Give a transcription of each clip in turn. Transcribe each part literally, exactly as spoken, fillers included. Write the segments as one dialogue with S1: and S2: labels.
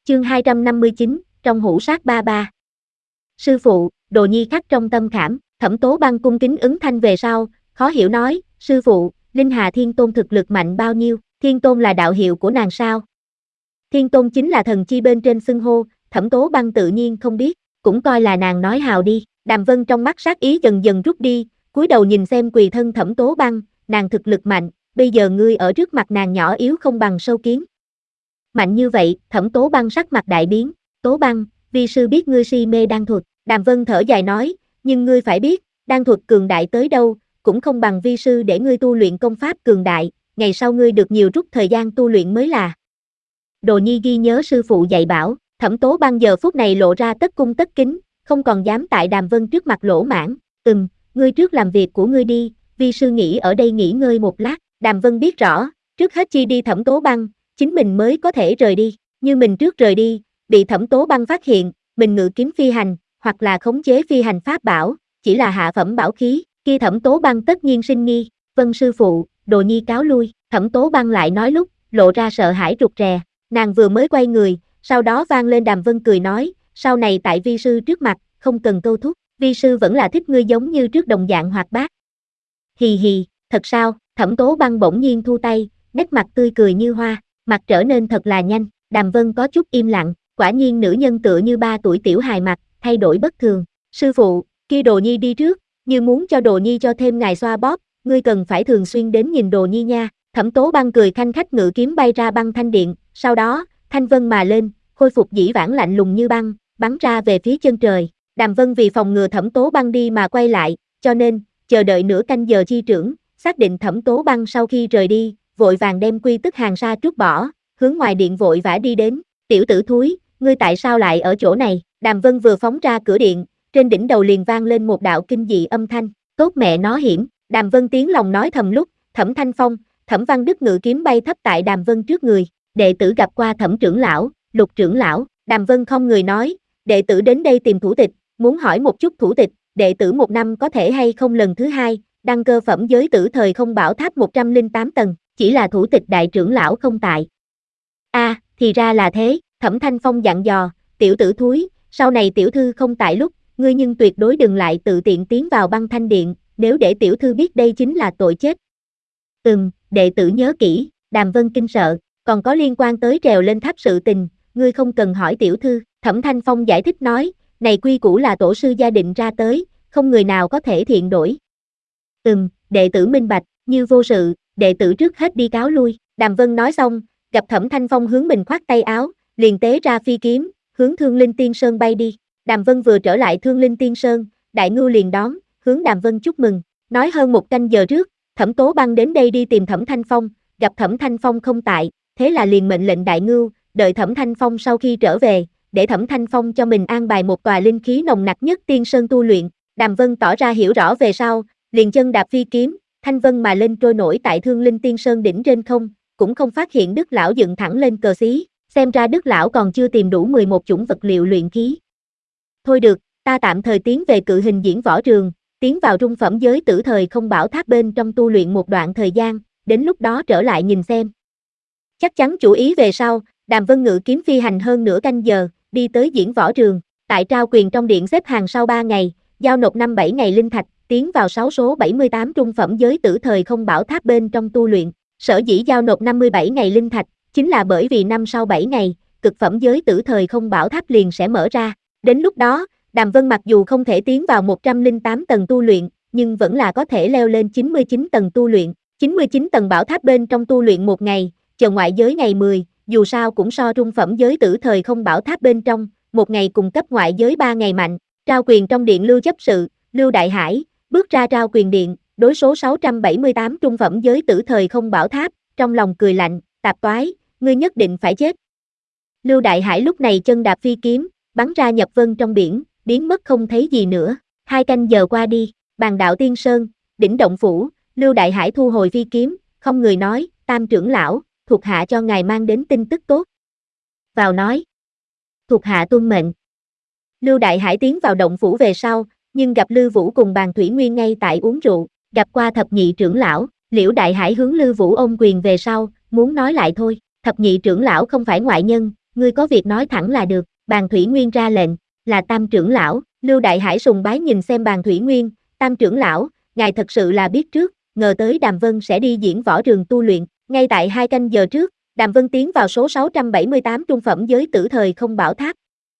S1: Chương hai trăm năm mươi chín, trong hũ sát ba ba. Sư phụ, Đồ Nhi khắc trong tâm khảm. Thẩm Tố Băng cung kính ứng thanh về sau, khó hiểu nói, sư phụ, Linh Hà Thiên Tôn thực lực mạnh bao nhiêu? Thiên Tôn là đạo hiệu của nàng sao? Thiên Tôn chính là thần chi bên trên xưng hô, Thẩm Tố Băng tự nhiên không biết, cũng coi là nàng nói hào đi. Đàm Vân trong mắt sát ý dần dần rút đi, cúi đầu nhìn xem quỳ thân Thẩm Tố Băng, nàng thực lực mạnh, bây giờ ngươi ở trước mặt nàng nhỏ yếu không bằng sâu kiến. Mạnh như vậy, Thẩm Tố Băng sắc mặt đại biến, Tố Băng, vi sư biết ngươi si mê đan thuật. Đàm Vân thở dài nói, nhưng ngươi phải biết, đan thuật cường đại tới đâu, cũng không bằng vi sư để ngươi tu luyện công pháp cường đại, ngày sau ngươi được nhiều rút thời gian tu luyện mới là. Đồ Nhi ghi nhớ sư phụ dạy bảo. Thẩm Tố Băng giờ phút này lộ ra tất cung tất kính, không còn dám tại Đàm Vân trước mặt lỗ mãng. Ừm, ngươi trước làm việc của ngươi đi, vi sư nghỉ ở đây nghỉ ngơi một lát. Đàm Vân biết rõ, trước hết chi đi Thẩm Tố Băng, chính mình mới có thể rời đi. Như mình trước rời đi, bị Thẩm Tố Băng phát hiện, mình ngự kiếm phi hành, hoặc là khống chế phi hành pháp bảo, chỉ là hạ phẩm bảo khí, kia Thẩm Tố Băng tất nhiên sinh nghi. Vân sư phụ, Đồ Nhi cáo lui. Thẩm Tố Băng lại nói lúc, lộ ra sợ hãi rụt rè. Nàng vừa mới quay người, sau đó vang lên Đàm Vân cười nói, sau này tại vi sư trước mặt, không cần câu thúc, vi sư vẫn là thích ngươi giống như trước đồng dạng hoạt bát. Hì hì, thật sao? Thẩm Tố Băng bỗng nhiên thu tay, nét mặt tươi cười như hoa, mặt trở nên thật là nhanh. Đàm Vân có chút im lặng, quả nhiên nữ nhân tựa như ba tuổi tiểu hài mặt, thay đổi bất thường. Sư phụ, kia Đồ Nhi đi trước, như muốn cho Đồ Nhi cho thêm ngài xoa bóp, ngươi cần phải thường xuyên đến nhìn Đồ Nhi nha. Thẩm Tố Băng cười khanh khách ngự kiếm bay ra băng thanh điện, sau đó, thanh vân mà lên, khôi phục dĩ vãng lạnh lùng như băng, bắn ra về phía chân trời. Đàm Vân vì phòng ngừa Thẩm Tố Băng đi mà quay lại, cho nên, chờ đợi nửa canh giờ chi trưởng, xác định Thẩm Tố Băng sau khi rời đi, vội vàng đem quy tức hàng sa trút bỏ, hướng ngoài điện vội vã đi đến. Tiểu tử thúi, ngươi tại sao lại ở chỗ này? Đàm Vân vừa phóng ra cửa điện, trên đỉnh đầu liền vang lên một đạo kinh dị âm thanh, tốt mẹ nó hiểm. Đàm Vân tiếng lòng nói thầm lúc, Thẩm Thanh Phong, Thẩm Văn Đức ngự kiếm bay thấp tại Đàm Vân trước người, đệ tử gặp qua Thẩm trưởng lão, Lục trưởng lão. Đàm Vân không người nói, đệ tử đến đây tìm thủ tịch, muốn hỏi một chút thủ tịch, đệ tử một năm có thể hay không lần thứ hai, đăng cơ phẩm giới tử thời không bảo tháp một trăm lẻ tám tầng, chỉ là thủ tịch đại trưởng lão không tại. A, à, thì ra là thế. Thẩm Thanh Phong dặn dò, tiểu tử thúi, sau này tiểu thư không tại lúc, ngươi nhưng tuyệt đối đừng lại tự tiện tiến vào băng thanh điện, nếu để tiểu thư biết đây chính là tội chết. Ừm, đệ tử nhớ kỹ. Đàm Vân kinh sợ, còn có liên quan tới trèo lên tháp sự tình, ngươi không cần hỏi tiểu thư. Thẩm Thanh Phong giải thích nói, này quy củ là tổ sư gia định ra tới, không người nào có thể thiện đổi. Ừm, đệ tử minh bạch, như vô sự, đệ tử trước hết đi cáo lui. Đàm Vân nói xong, gặp Thẩm Thanh Phong hướng mình khoát tay áo, liền tế ra phi kiếm, hướng Thương Linh Tiên Sơn bay đi. Đàm Vân vừa trở lại Thương Linh Tiên Sơn, Đại Ngưu liền đón, hướng Đàm Vân chúc mừng, nói hơn một canh giờ trước, Thẩm Tố Băng đến đây đi tìm Thẩm Thanh Phong, gặp Thẩm Thanh Phong không tại, thế là liền mệnh lệnh Đại Ngưu, đợi Thẩm Thanh Phong sau khi trở về, để Thẩm Thanh Phong cho mình an bài một tòa linh khí nồng nặc nhất tiên sơn tu luyện. Đàm Vân tỏ ra hiểu rõ về sau, liền chân đạp phi kiếm, thanh vân mà lên trôi nổi tại Thương Linh Tiên Sơn đỉnh trên không, cũng không phát hiện Đức lão dựng thẳng lên cờ xí, xem ra Đức lão còn chưa tìm đủ mười một chủng vật liệu luyện khí. Thôi được, ta tạm thời tiến về Cự Hình diễn võ trường, tiến vào trung phẩm giới tử thời không bảo tháp bên trong tu luyện một đoạn thời gian, đến lúc đó trở lại nhìn xem. Chắc chắn chủ ý về sau, Đàm Vân ngự kiếm phi hành hơn nửa canh giờ, đi tới diễn võ trường, tại trao quyền trong điện xếp hàng sau ba ngày, giao nộp năm bảy ngày linh thạch, tiến vào sáu số bảy mươi tám trung phẩm giới tử thời không bảo tháp bên trong tu luyện. Sở dĩ giao nộp năm mươi bảy ngày linh thạch, chính là bởi vì năm sau bảy ngày, cực phẩm giới tử thời không bảo tháp liền sẽ mở ra. Đến lúc đó, Đàm Vân mặc dù không thể tiến vào một trăm lẻ tám tầng tu luyện, nhưng vẫn là có thể leo lên chín mươi chín tầng tu luyện. chín mươi chín tầng bảo tháp bên trong tu luyện một ngày, chờ ngoại giới ngày mười, dù sao cũng so trung phẩm giới tử thời không bảo tháp bên trong, một ngày cung cấp ngoại giới ba ngày mạnh. Trao quyền trong điện Lưu chấp sự, Lưu Đại Hải, bước ra trao quyền điện, đối số sáu trăm bảy mươi tám trung phẩm giới tử thời không bảo tháp, trong lòng cười lạnh, tạp toái, ngươi nhất định phải chết. Lưu Đại Hải lúc này chân đạp phi kiếm, bắn ra nhập vân trong biển, biến mất không thấy gì nữa. Hai canh giờ qua đi, Bàn Đạo Tiên Sơn, đỉnh động phủ, Lưu Đại Hải thu hồi phi kiếm, không người nói, Tam trưởng lão, thuộc hạ cho ngài mang đến tin tức tốt. Vào nói, thuộc hạ tuân mệnh. Lưu Đại Hải tiến vào động phủ về sau, nhưng gặp Lư Vũ cùng Bàn Thủy Nguyên ngay tại uống rượu, gặp qua thập nhị trưởng lão. Liễu Đại Hải hướng Lư Vũ ôm quyền về sau, muốn nói lại thôi. Thập nhị trưởng lão không phải ngoại nhân, ngươi có việc nói thẳng là được, Bàn Thủy Nguyên ra lệnh, là Tam trưởng lão, Lưu Đại Hải sùng bái nhìn xem Bàn Thủy Nguyên, Tam trưởng lão, ngài thật sự là biết trước, ngờ tới Đàm Vân sẽ đi diễn võ trường tu luyện, ngay tại hai canh giờ trước, Đàm Vân tiến vào số sáu trăm bảy mươi tám trung phẩm giới tử thời không bảo tháp.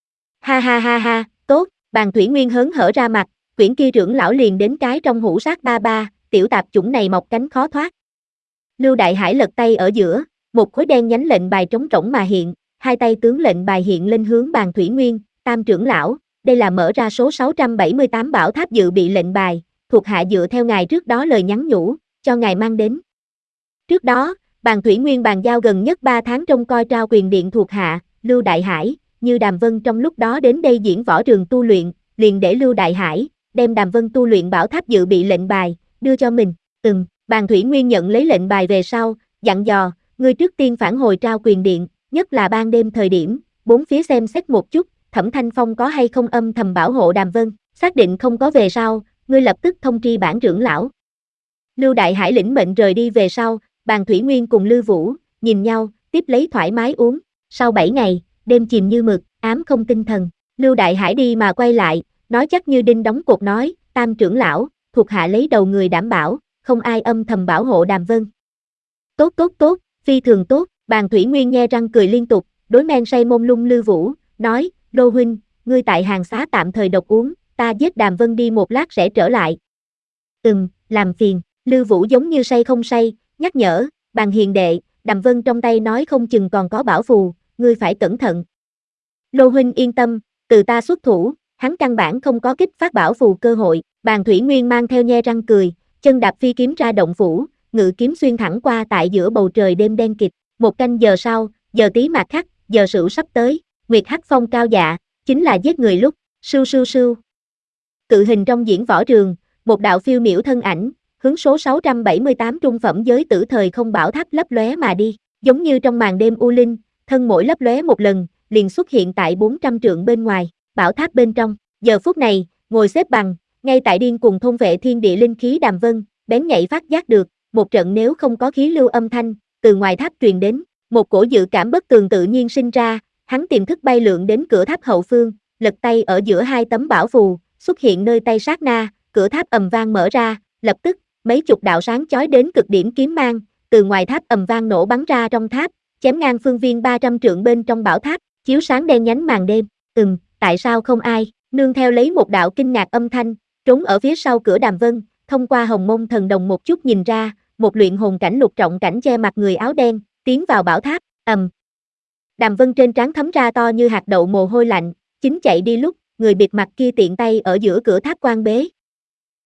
S1: Ha ha ha ha, tốt, Bàn Thủy Nguyên hớn hở ra mặt, quyển kia trưởng lão liền đến cái trong hũ sát ba ba, tiểu tạp chủng này mọc cánh khó thoát. Lưu Đại Hải lật tay ở giữa, một khối đen nhánh lệnh bài trống rỗng mà hiện, hai tay tướng lệnh bài hiện lên hướng Bàn Thủy Nguyên, Tam trưởng lão, đây là mở ra số sáu trăm bảy mươi tám bảo tháp dự bị lệnh bài, thuộc hạ dựa theo ngài trước đó lời nhắn nhủ, cho ngài mang đến. Trước đó, Bàn Thủy Nguyên bàn giao gần nhất ba tháng trông coi trao quyền điện thuộc hạ, Lưu Đại Hải, như Đàm Vân trong lúc đó đến đây diễn võ trường tu luyện, liền để Lưu Đại Hải đem Đàm Vân tu luyện bảo tháp dự bị lệnh bài, đưa cho mình. Ừm, Bàn Thủy Nguyên nhận lấy lệnh bài về sau, dặn dò, ngươi trước tiên phản hồi trao quyền điện, nhất là ban đêm thời điểm, bốn phía xem xét một chút, Thẩm Thanh Phong có hay không âm thầm bảo hộ Đàm Vân, xác định không có về sau, ngươi lập tức thông tri bản trưởng lão. Lưu Đại Hải lĩnh mệnh rời đi về sau, Bàn Thủy Nguyên cùng Lưu Vũ, nhìn nhau, tiếp lấy thoải mái uống. Sau bảy ngày, đêm chìm như mực, ám không tinh thần, Lưu Đại Hải đi mà quay lại, nói chắc như đinh đóng cột nói, Tam trưởng lão, thuộc hạ lấy đầu người đảm bảo, không ai âm thầm bảo hộ Đàm Vân. Tốt tốt tốt, phi thường tốt, Bàn Thủy Nguyên nhe răng cười liên tục, đối men say mông lung Lưu Vũ, nói, Lô huynh, ngươi tại hàng xá tạm thời độc uống, ta giết Đàm Vân đi một lát sẽ trở lại. Ừm, làm phiền, Lưu Vũ giống như say không say, nhắc nhở, Bàn hiền đệ, Đàm Vân trong tay nói không chừng còn có bảo phù, ngươi phải cẩn thận. Lô huynh yên tâm, từ ta xuất thủ, hắn căn bản không có kích phát bảo phù cơ hội, Bàn Thủy Nguyên mang theo nhe răng cười, chân đạp phi kiếm ra động phủ, ngự kiếm xuyên thẳng qua tại giữa bầu trời đêm đen kịt, một canh giờ sau, giờ tí mạt khắc, giờ sửu sắp tới, Nguyệt Hắc Phong cao dạ, chính là giết người lúc, sưu sưu sưu. Cự hình trong diễn võ trường, một đạo phiêu miểu thân ảnh, hướng số sáu trăm bảy mươi tám trung phẩm giới tử thời không bảo tháp lấp lóe mà đi, giống như trong màn đêm u linh, thân mỗi lấp lóe một lần, liền xuất hiện tại bốn trăm trượng bên ngoài, bảo tháp bên trong, giờ phút này, ngồi xếp bằng, ngay tại điên cùng thôn vệ thiên địa linh khí Đàm Vân, bén nhạy phát giác được, một trận nếu không có khí lưu âm thanh, từ ngoài tháp truyền đến, một cổ dự cảm bất tường tự nhiên sinh ra, hắn tiềm thức bay lượn đến cửa tháp hậu phương, lật tay ở giữa hai tấm bảo phù, xuất hiện nơi tay sát na, cửa tháp ầm vang mở ra, lập tức, mấy chục đạo sáng chói đến cực điểm kiếm mang, từ ngoài tháp ầm vang nổ bắn ra trong tháp, chém ngang phương viên ba trăm trượng bên trong bảo tháp, chiếu sáng đen nhánh màn đêm. Ừm, tại sao không ai? Nương theo lấy một đạo kinh ngạc âm thanh, trốn ở phía sau cửa Đàm Vân, thông qua hồng môn thần đồng một chút nhìn ra, một luyện hồn cảnh lục trọng cảnh che mặt người áo đen, tiến vào bảo tháp, ầm. Đàm Vân trên trán thấm ra to như hạt đậu mồ hôi lạnh, chính chạy đi lúc, người bịt mặt kia tiện tay ở giữa cửa tháp quan bế,